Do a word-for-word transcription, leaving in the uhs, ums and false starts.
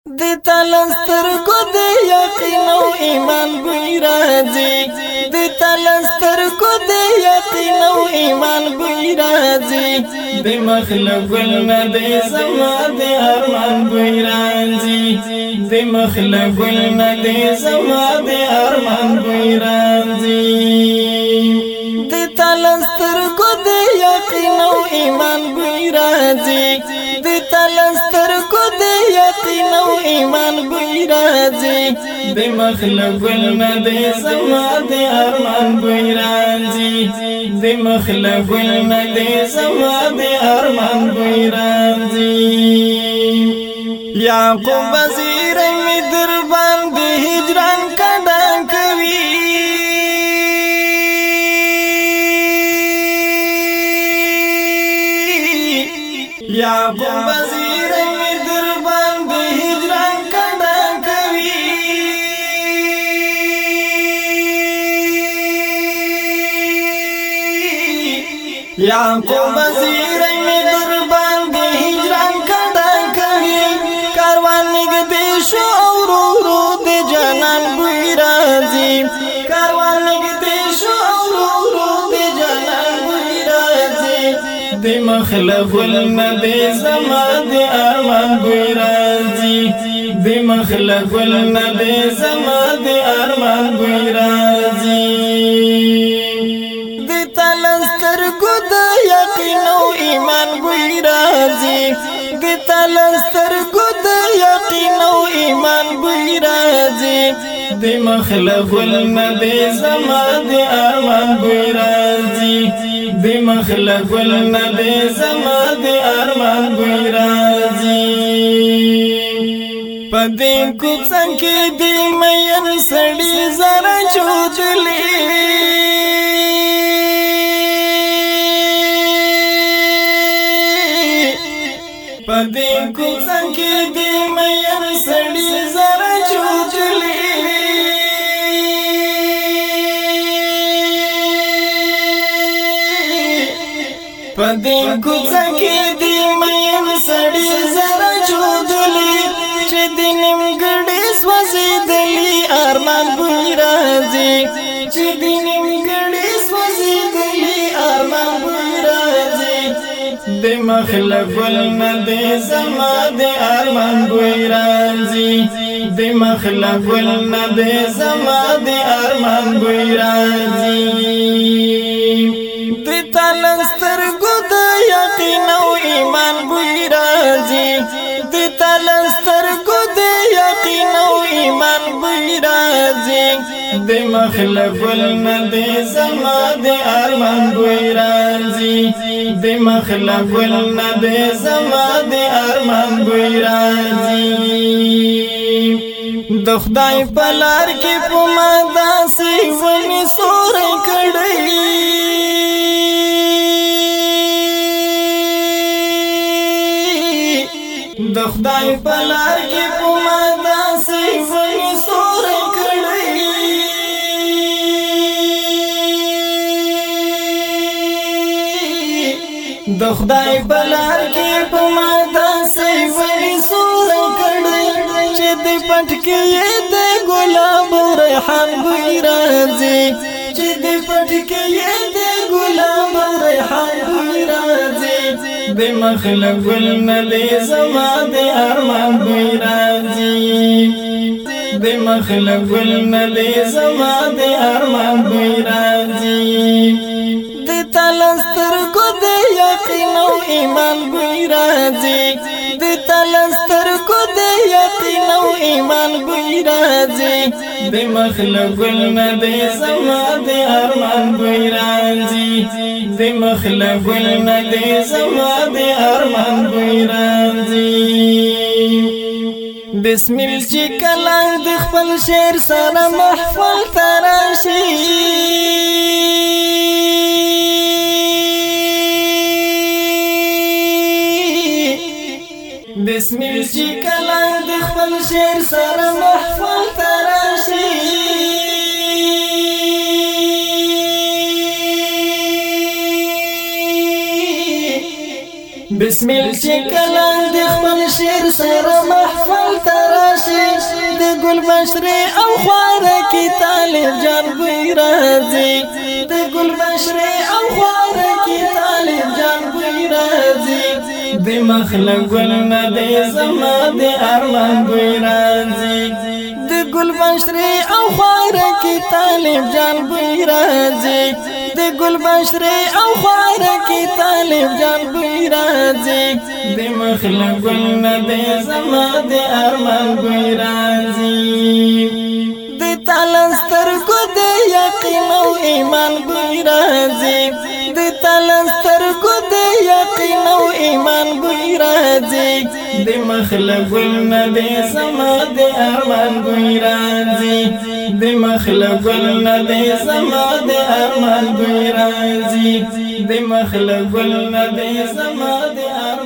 د تلستر کو د یقین او ایمان بوی راځي د تلستر کو د یقین او ایمان بوی راځي د مخلوق نه د زما د ارمان بوی راځي د مخلوق نه د زما د ارمان بوی راځي د تلستر کو د یقین او ایمان بوی راځي د تلستر کو د یقین او ایمان بوی راځي د مخلوق نه د زما د ارمان بوی راځي د مخلوق نه د زما د ارمان بوی راځي یعقوب وزیر می در باندې هجران کډا کوي یعقوب وزیر می در باندې هجران کډا کوي یعقوب وزیر می در باندې هجران کډا کوي کاروان نګدې شو ورو ورو د جانان بوی راځي کاروان نګدې شو ورو ورو د جانان بوی راځي د مخلوق نه د زما د ارمان بوی راځي د مخلوق نه د زما د ارمان بوی راځي د تلستر کو د یقین او ایمان بوی راځي د تلستر کو د یقین او ایمان بوی راځي د مخلوق نه د زما د ارمان بوی راځي د مخلوق نه د زما د ارمان بوی راځي پدې کوڅه کې د مېن سړی زرا چودلې پدې کوڅه کې د مېن سړی زرا چودلې پدې کوڅه کې د مېن سړی زرا چودلې چې د نیمګړې سوځېدلې ارمان بوی راځي چې د نیمګړې سوځېدلې ارمان بوی راځي د مخلوق نه د زما د ارمان بوی راځي د مخلوق نه د زما د ارمان بوی راځي د تلستر کو د یقین او ایمان بوی راځي د تلستر کو د یقین او ایمان بوی راځي د مخلوق نه د زما د ارمان بوی راځي د مخلوق نه د زما د ارمان بوی راځي د خدای په لار کې په ما داسې ونی سورې کړې د خدای په لار کې په ما داسې ونی سورې کړې د خدای په لار کې په ما داسې ونی سورې کړې چې د پټ کې د ګلاب ریحان بوی راځي چې د پټ کې د ګلاب ریحان بوی راځي د مخلوق نه د زما د ارمان بوی راځي د مخلوق نه د زما د ارمان بوی راځي د تلستر کو د یقین او ایمان بوی راځي د تلستر کو د یقین او ایمان بوی راځي د مخلوق نه د زما د ارمان بوی راځي د مخلوق نه د زما د ارمان بوی راځي بسمل چې کله د خپل شعر سره محفل تراشي بسمل چې کله د خپل شعر سره محفل تراشي بسمل چې کله د خپل شعر سره محفل تراشي ګل بشري او خواره کې طالب جان بوی راځي د ګل بشري او خواره کې طالب جان بوی راځي د مخلق ګل نه د زما د ارمان بوی راځي د ګل بشري او خواره کې طالب جان بوی راځي د ګل بشري او خواره کې طالب جان بوی راځي د مخلق ګل نه د زما د ارمان بوی راځي د تلستر کو د یقین او ایمان بوی راځي د تلستر کو د یقین او ایمان بوی راځي د مخلق ګل نه د زما د ارمان بوی راځي د مخلق ګل نه د زما د ارمان بوی راځي د مخلق ګل نه د زما د